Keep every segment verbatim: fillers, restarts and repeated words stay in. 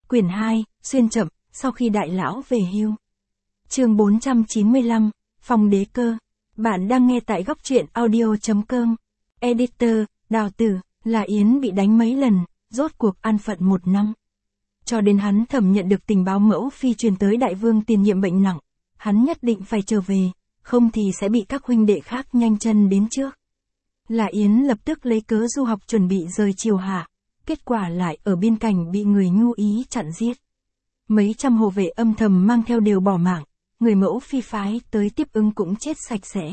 Quyển hai, xuyên chậm, sau khi đại lão về hưu. Chương bốn trăm chín mươi lăm, Phong đế cơ. Bạn đang nghe tại góc truyện audio chấm com. Editor, Đào Tử, là Yến bị đánh mấy lần, rốt cuộc an phận một năm. Cho đến hắn thẩm nhận được tình báo mẫu phi truyền tới đại vương tiền nhiệm bệnh nặng, hắn nhất định phải trở về, không thì sẽ bị các huynh đệ khác nhanh chân đến trước. Là Yến lập tức lấy cớ du học chuẩn bị rời triều hạ, kết quả lại ở biên cảnh bị người nhu ý chặn giết. Mấy trăm hộ vệ âm thầm mang theo đều bỏ mạng, người mẫu phi phái tới tiếp ứng cũng chết sạch sẽ.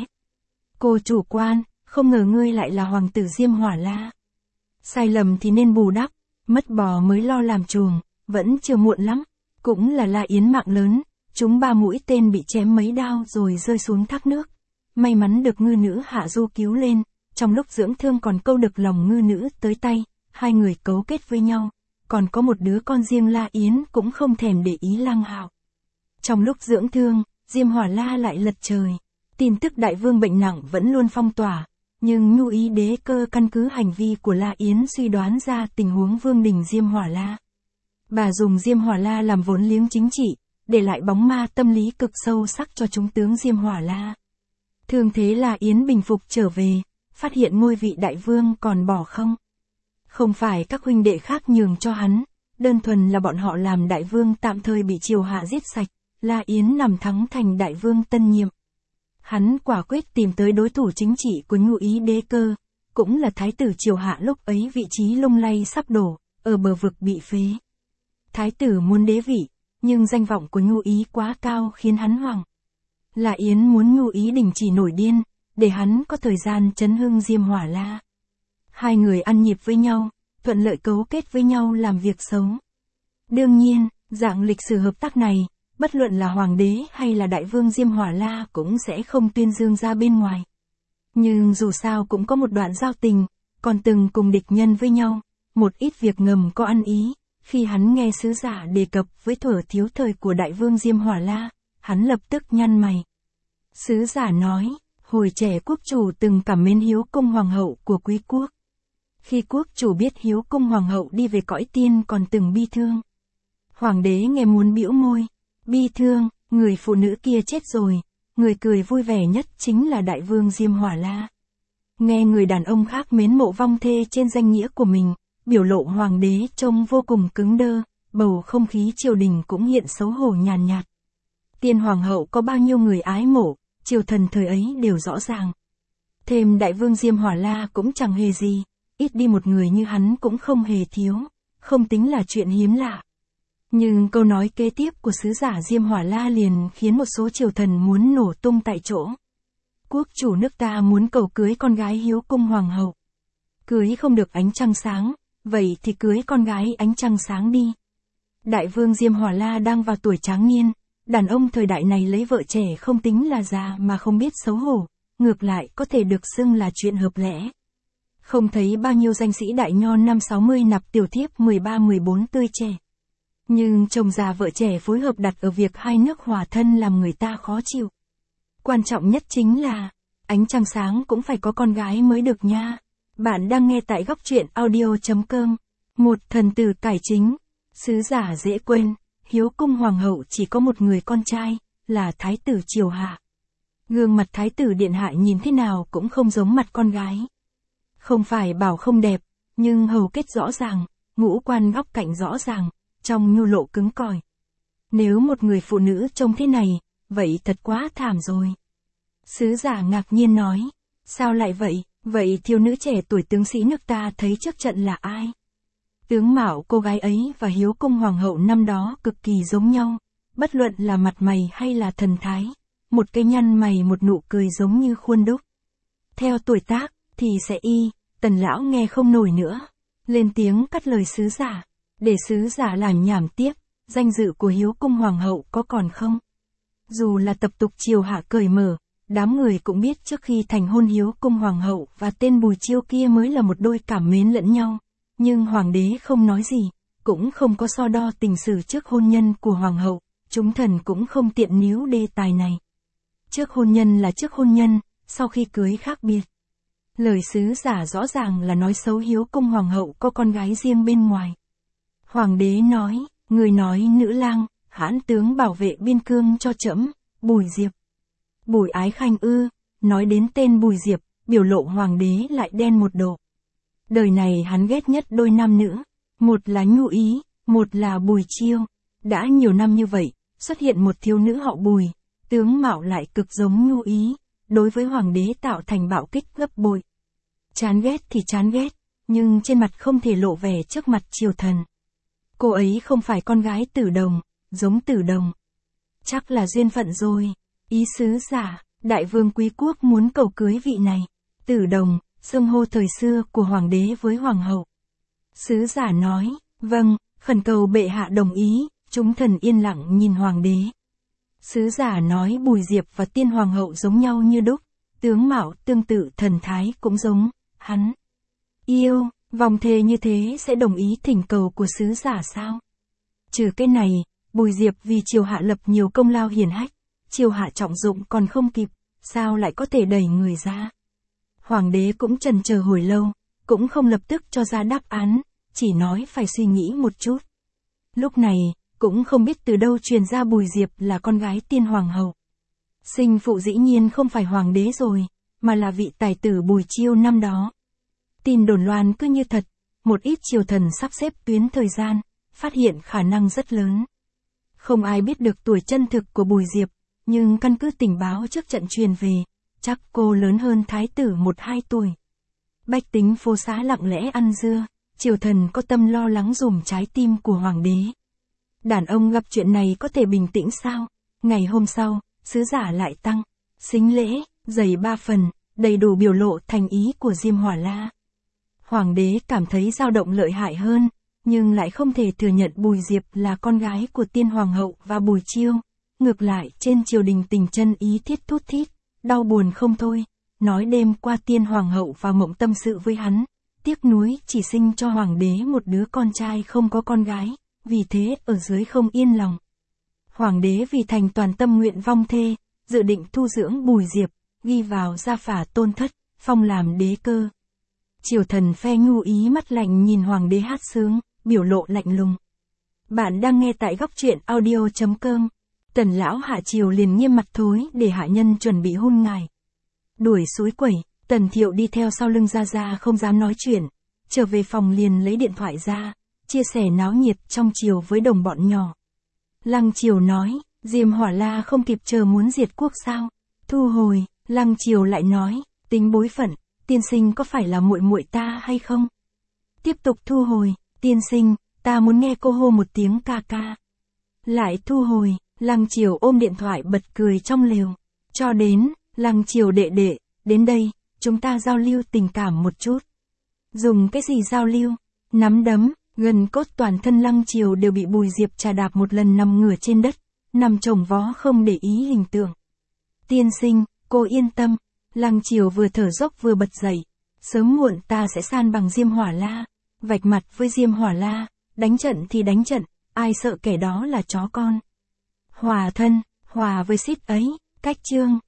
Cô chủ quan, không ngờ ngươi lại là hoàng tử Diêm Hỏa La. Sai lầm thì nên bù đắp, mất bò mới lo làm chuồng, vẫn chưa muộn lắm. Cũng là La Yến mạng lớn, chúng ba mũi tên bị chém mấy đao rồi rơi xuống thác nước. May mắn được ngư nữ Hạ Du cứu lên, trong lúc dưỡng thương còn câu được lòng ngư nữ tới tay, hai người cấu kết với nhau. Còn có một đứa con riêng La Yến cũng không thèm để ý Lang Hạo. Trong lúc dưỡng thương, Diêm Hỏa La lại lật trời. Tin tức đại vương bệnh nặng vẫn luôn phong tỏa, nhưng nhu ý đế cơ căn cứ hành vi của La Yến suy đoán ra tình huống vương đình Diêm Hỏa La. Bà dùng Diêm Hỏa La làm vốn liếng chính trị, để lại bóng ma tâm lý cực sâu sắc cho chúng tướng Diêm Hỏa La. Thương thế La Yến bình phục trở về, phát hiện ngôi vị đại vương còn bỏ không. Không phải các huynh đệ khác nhường cho hắn, đơn thuần là bọn họ làm đại vương tạm thời bị triều hạ giết sạch, La Yến nằm thắng thành đại vương tân nhiệm. Hắn quả quyết tìm tới đối thủ chính trị của nhu ý đế cơ, cũng là thái tử triều hạ lúc ấy vị trí lung lay sắp đổ, ở bờ vực bị phế. Thái tử muốn đế vị, nhưng danh vọng của nhu ý quá cao khiến hắn hoảng. La Yến muốn nhu ý đình chỉ nổi điên, để hắn có thời gian chấn hưng Diêm Hỏa La. Hai người ăn nhịp với nhau, thuận lợi cấu kết với nhau làm việc xấu. Đương nhiên, dạng lịch sử hợp tác này, bất luận là hoàng đế hay là đại vương Diêm Hỏa La cũng sẽ không tuyên dương ra bên ngoài. Nhưng dù sao cũng có một đoạn giao tình, còn từng cùng địch nhân với nhau, một ít việc ngầm có ăn ý. Khi hắn nghe sứ giả đề cập với thuở thiếu thời của đại vương Diêm Hỏa La, hắn lập tức nhăn mày. Sứ giả nói, hồi trẻ quốc chủ từng cảm mến hiếu công hoàng hậu của quý quốc. Khi quốc chủ biết hiếu công hoàng hậu đi về cõi tiên còn từng bi thương. Hoàng đế nghe muốn bĩu môi, bi thương, người phụ nữ kia chết rồi, người cười vui vẻ nhất chính là đại vương Diêm Hỏa La. Nghe người đàn ông khác mến mộ vong thê trên danh nghĩa của mình, biểu lộ hoàng đế trông vô cùng cứng đơ, bầu không khí triều đình cũng hiện xấu hổ nhàn nhạt. Tiên hoàng hậu có bao nhiêu người ái mộ, triều thần thời ấy đều rõ ràng. Thêm đại vương Diêm Hỏa La cũng chẳng hề gì, ít đi một người như hắn cũng không hề thiếu, không tính là chuyện hiếm lạ. Nhưng câu nói kế tiếp của sứ giả Diêm Hỏa La liền khiến một số triều thần muốn nổ tung tại chỗ. Quốc chủ nước ta muốn cầu cưới con gái hiếu cung hoàng hậu. Cưới không được ánh trăng sáng, vậy thì cưới con gái ánh trăng sáng đi. Đại vương Diêm Hỏa La đang vào tuổi tráng niên, đàn ông thời đại này lấy vợ trẻ không tính là già mà không biết xấu hổ, ngược lại có thể được xưng là chuyện hợp lẽ. Không thấy bao nhiêu danh sĩ đại nho năm sáu mươi nạp tiểu thiếp mười ba mười bốn tươi trẻ. Nhưng chồng già vợ trẻ phối hợp đặt ở việc hai nước hòa thân làm người ta khó chịu. Quan trọng nhất chính là, ánh trăng sáng cũng phải có con gái mới được nha. Bạn đang nghe tại góc truyện audio chấm com. Một thần tử cải chính, sứ giả dễ quên, hiếu cung hoàng hậu chỉ có một người con trai, là thái tử triều hạ. Gương mặt thái tử điện hạ nhìn thế nào cũng không giống mặt con gái. Không phải bảo không đẹp, nhưng hầu kết rõ ràng, ngũ quan góc cạnh rõ ràng, trong nhu lộ cứng cỏi. Nếu một người phụ nữ trông thế này, vậy thật quá thảm rồi. Sứ giả ngạc nhiên nói, sao lại vậy, vậy thiếu nữ trẻ tuổi tướng sĩ nước ta thấy trước trận là ai? Tướng mạo cô gái ấy và hiếu cung hoàng hậu năm đó cực kỳ giống nhau, bất luận là mặt mày hay là thần thái, một cái nhăn mày một nụ cười giống như khuôn đúc. Theo tuổi tác, thì sẽ y, Tần lão nghe không nổi nữa, lên tiếng cắt lời sứ giả, để sứ giả làm nhảm tiếp, danh dự của hiếu cung hoàng hậu có còn không? Dù là tập tục triều hạ cởi mở, đám người cũng biết trước khi thành hôn hiếu cung hoàng hậu và tên Bùi Chiêu kia mới là một đôi cảm mến lẫn nhau, nhưng hoàng đế không nói gì, cũng không có so đo tình sử trước hôn nhân của hoàng hậu, chúng thần cũng không tiện níu đề tài này. Trước hôn nhân là trước hôn nhân, sau khi cưới khác biệt. Lời sứ giả rõ ràng là nói xấu hiếu cung hoàng hậu có con gái riêng bên ngoài. Hoàng đế nói, Người nói nữ lang, hãn tướng bảo vệ biên cương cho trẫm, Bùi Diệp. Bùi Ái Khanh ư, nói đến tên Bùi Diệp, biểu lộ hoàng đế lại đen một độ. Đời này hắn ghét nhất đôi nam nữ, một là Nhu Ý, một là Bùi Chiêu. Đã nhiều năm như vậy, xuất hiện một thiếu nữ họ Bùi, tướng mạo lại cực giống Nhu Ý, đối với hoàng đế tạo thành bạo kích gấp bội. Chán ghét thì chán ghét, nhưng trên mặt không thể lộ vẻ trước mặt triều thần. Cô ấy không phải con gái Tử Đồng, giống Tử Đồng. Chắc là duyên phận rồi. Ý sứ giả, đại vương quý quốc muốn cầu cưới vị này. Tử Đồng, xưng hô thời xưa của hoàng đế với hoàng hậu. Sứ giả nói, vâng, khẩn cầu bệ hạ đồng ý, chúng thần yên lặng nhìn hoàng đế. Sứ giả nói Bùi Diệp và tiên hoàng hậu giống nhau như đúc, tướng mạo tương tự, thần thái cũng giống, hắn yêu, vòng thề như thế sẽ đồng ý thỉnh cầu của sứ giả sao? Trừ cái này, Bùi Diệp vì triều hạ lập nhiều công lao hiển hách, triều hạ trọng dụng còn không kịp, sao lại có thể đẩy người ra? Hoàng đế cũng chần chờ hồi lâu, cũng không lập tức cho ra đáp án, chỉ nói phải suy nghĩ một chút. Lúc này, cũng không biết từ đâu truyền ra Bùi Diệp là con gái tiên hoàng hậu. Sinh phụ dĩ nhiên không phải hoàng đế rồi, mà là vị tài tử Bùi Chiêu năm đó. Tin đồn loan cứ như thật, một ít triều thần sắp xếp tuyến thời gian, phát hiện khả năng rất lớn. Không ai biết được tuổi chân thực của Bùi Diệp, nhưng căn cứ tình báo trước trận truyền về, chắc cô lớn hơn thái tử một hai tuổi. Bách tính phố xá lặng lẽ ăn dưa, triều thần có tâm lo lắng dùm trái tim của hoàng đế. Đàn ông gặp chuyện này có thể bình tĩnh sao? Ngày hôm sau, sứ giả lại tăng, sính lễ, dày ba phần, đầy đủ biểu lộ thành ý của Diêm Hỏa La. Hoàng đế cảm thấy dao động lợi hại hơn, nhưng lại không thể thừa nhận Bùi Diệp là con gái của tiên hoàng hậu và Bùi Chiêu. Ngược lại trên triều đình tình chân ý thiết thút thít, đau buồn không thôi, nói đêm qua tiên hoàng hậu vào mộng tâm sự với hắn, tiếc nuối chỉ sinh cho hoàng đế một đứa con trai không có con gái, vì thế ở dưới không yên lòng. Hoàng đế vì thành toàn tâm nguyện vong thê, dự định thu dưỡng Bùi Diệp, ghi vào gia phả tôn thất, phong làm đế cơ. Triều thần phe Nhu Ý mắt lạnh nhìn hoàng đế hát sướng, biểu lộ lạnh lùng. Bạn đang nghe tại góc truyện audio chấm com. Tần lão hạ triều liền nghiêm mặt thối để hạ nhân chuẩn bị hôn ngài. Đuổi suối quẩy, Tần Thiệu đi theo sau lưng Gia Gia không dám nói chuyện, trở về phòng liền lấy điện thoại ra, chia sẻ náo nhiệt trong triều với đồng bọn nhỏ. Lăng Triều nói, Diêm Hỏa La không kịp chờ muốn diệt quốc sao? Thu hồi, Lăng Triều lại nói, tính bối phận, tiên sinh có phải là muội muội ta hay không? Tiếp tục thu hồi, tiên sinh, ta muốn nghe cô hô một tiếng ca ca. Lại thu hồi, Lăng Triều ôm điện thoại bật cười trong lều. Cho đến, Lăng Triều đệ đệ, đến đây, chúng ta giao lưu tình cảm một chút. Dùng cái gì giao lưu? Nắm đấm, gần cốt toàn thân Lăng Triều đều bị Bùi Diệp trà đạp một lần nằm ngửa trên đất, nằm chồng vó không để ý hình tượng. Tiên sinh, cô yên tâm, Lăng Triều vừa thở dốc vừa bật dậy. Sớm muộn ta sẽ san bằng Diêm Hỏa La, vạch mặt với Diêm Hỏa La, đánh trận thì đánh trận, ai sợ kẻ đó là chó con. Hòa thân, hòa với xít ấy, cách chương.